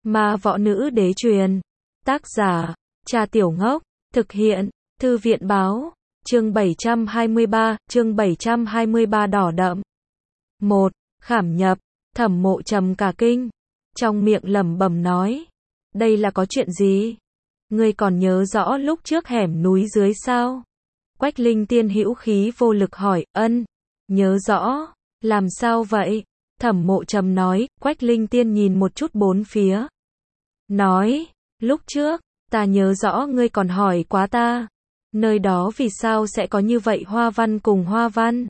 Ma võ nữ đế truyền. Tác giả, Trà Tiểu Ngốc. Thực hiện, Thư viện báo. Chương 723 đỏ đậm. 1. Khảm nhập. Thẩm Mộ Trầm cả kinh. Trong miệng lẩm bẩm nói. Đây là có chuyện gì? Ngươi còn nhớ rõ lúc trước hẻm núi dưới sao? Quách Linh Tiên hữu khí vô lực hỏi. Ân. Nhớ rõ. Làm sao vậy? Thẩm Mộ Trầm nói. Quách Linh Tiên nhìn một chút bốn phía. Nói. Lúc trước, ta nhớ rõ ngươi còn hỏi quá ta. Nơi đó vì sao sẽ có như vậy hoa văn cùng hoa văn?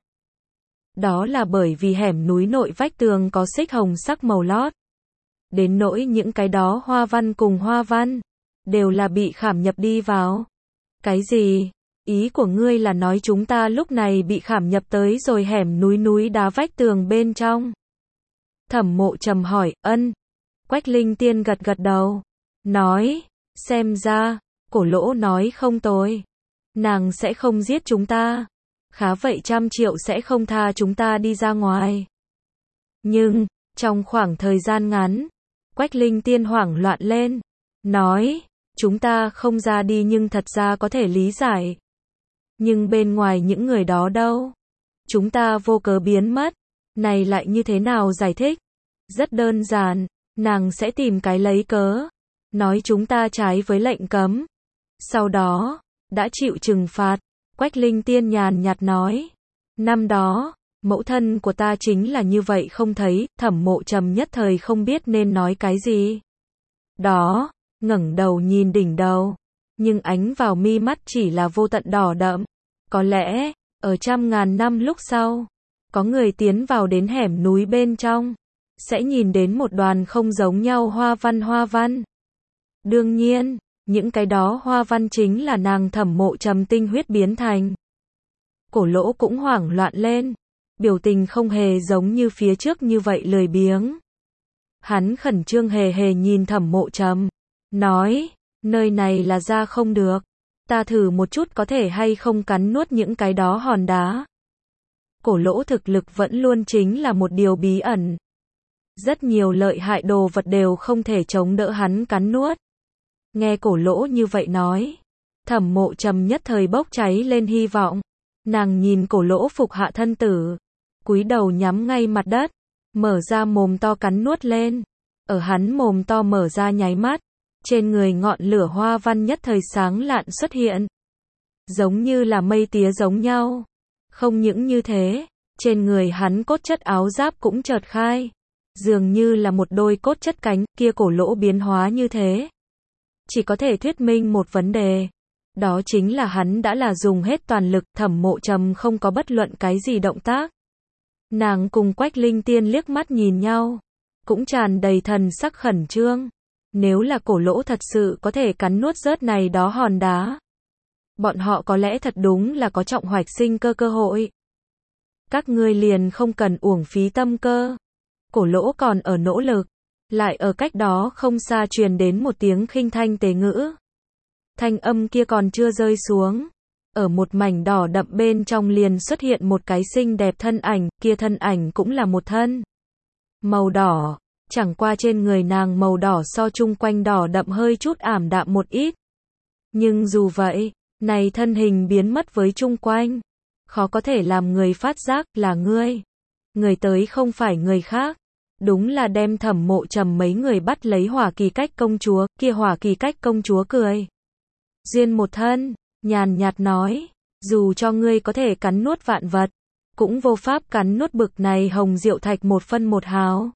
Đó là bởi vì hẻm núi nội vách tường có xích hồng sắc màu lót. Đến nỗi những cái đó hoa văn cùng hoa văn, đều là bị khảm nhập đi vào. Cái gì? Ý của ngươi là nói chúng ta lúc này bị khảm nhập tới rồi hẻm núi đá vách tường bên trong? Thẩm Mộ Trầm hỏi. Ân. Quách Linh Tiên gật gật đầu. Nói. Xem ra, Cổ Lỗ nói không tồi. Nàng sẽ không giết chúng ta. Khá vậy 100 triệu sẽ không tha chúng ta đi ra ngoài. Nhưng, trong khoảng thời gian ngắn, Quách Linh Tiên hoảng loạn lên. Nói, chúng ta không ra đi nhưng thật ra có thể lý giải. Nhưng bên ngoài những người đó đâu? Chúng ta vô cớ biến mất. Này lại như thế nào giải thích? Rất đơn giản, nàng sẽ tìm cái lấy cớ. Nói chúng ta trái với lệnh cấm. Sau đó, đã chịu trừng phạt. Quách Linh Tiên nhàn nhạt nói. Năm đó, mẫu thân của ta chính là như vậy không thấy. Thẩm Mộ Trầm nhất thời không biết nên nói cái gì. Đó, ngẩng đầu nhìn đỉnh đầu. Nhưng ánh vào mi mắt chỉ là vô tận đỏ đậm. Có lẽ, ở 100.000 năm lúc sau, có người tiến vào đến hẻm núi bên trong, sẽ nhìn đến một đoàn không giống nhau hoa văn. Đương nhiên, những cái đó hoa văn chính là nàng Thẩm Mộ Trầm tinh huyết biến thành. Cổ Lỗ cũng hoảng loạn lên, biểu tình không hề giống như phía trước như vậy lười biếng. Hắn khẩn trương hề nhìn Thẩm Mộ Trầm, nói, nơi này là ra không được, ta thử một chút có thể hay không cắn nuốt những cái đó hòn đá. Cổ Lỗ thực lực vẫn luôn chính là một điều bí ẩn. Rất nhiều lợi hại đồ vật đều không thể chống đỡ hắn cắn nuốt. Nghe Cổ Lỗ như vậy nói, Thẩm Mộ Trầm nhất thời bốc cháy lên hy vọng. Nàng nhìn Cổ Lỗ phục hạ thân tử, cúi đầu nhắm ngay mặt đất, mở ra mồm to cắn nuốt lên. Ở hắn mồm to mở ra nháy mắt, trên người ngọn lửa hoa văn nhất thời sáng lạn xuất hiện. Giống như là mây tía giống nhau. Không những như thế, trên người hắn cốt chất áo giáp cũng chợt khai. Dường như là một đôi cốt chất cánh, kia Cổ Lỗ biến hóa như thế. Chỉ có thể thuyết minh một vấn đề. Đó chính là hắn đã là dùng hết toàn lực. Thẩm Mộ Trầm không có bất luận cái gì động tác. Nàng cùng Quách Linh Tiên liếc mắt nhìn nhau, cũng tràn đầy thần sắc khẩn trương. Nếu là Cổ Lỗ thật sự có thể cắn nuốt rớt này đó hòn đá, bọn họ có lẽ thật đúng là có trọng hoạch sinh cơ hội. Các ngươi liền không cần uổng phí tâm cơ. Cổ Lỗ còn ở nỗ lực. Lại ở cách đó không xa truyền đến một tiếng khinh thanh tế ngữ. Thanh âm kia còn chưa rơi xuống. Ở một mảnh đỏ đậm bên trong liền xuất hiện một cái xinh đẹp thân ảnh, kia thân ảnh cũng là một thân màu đỏ, chẳng qua trên người nàng màu đỏ so chung quanh đỏ đậm hơi chút ảm đạm một ít. Nhưng dù vậy, này thân hình biến mất với chung quanh, khó có thể làm người phát giác là ngươi. Người tới không phải người khác. Đúng là đem Thẩm Mộ Trầm mấy người bắt lấy Hỏa Kỳ Cách công chúa. Kia Hỏa Kỳ Cách công chúa cười duyên một thân, nhàn nhạt nói, dù cho ngươi có thể cắn nuốt vạn vật, cũng vô pháp cắn nuốt bực này hồng diệu thạch một phân một hào.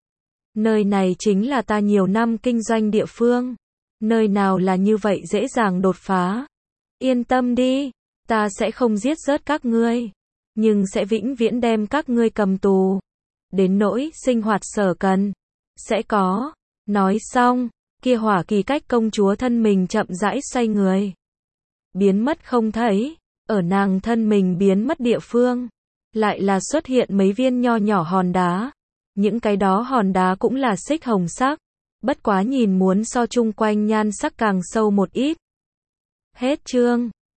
Nơi này chính là ta nhiều năm kinh doanh địa phương. Nơi nào là như vậy dễ dàng đột phá. Yên tâm đi, ta sẽ không giết rớt các ngươi, nhưng sẽ vĩnh viễn đem các ngươi cầm tù. Đến nỗi sinh hoạt sở cần, sẽ có. Nói xong, kia Hỏa Kỳ Cách công chúa thân mình chậm rãi xoay người, biến mất không thấy. Ở nàng thân mình biến mất địa phương, lại là xuất hiện mấy viên nho nhỏ hòn đá. Những cái đó hòn đá cũng là xích hồng sắc, bất quá nhìn muốn so chung quanh nhan sắc càng sâu một ít. Hết chương.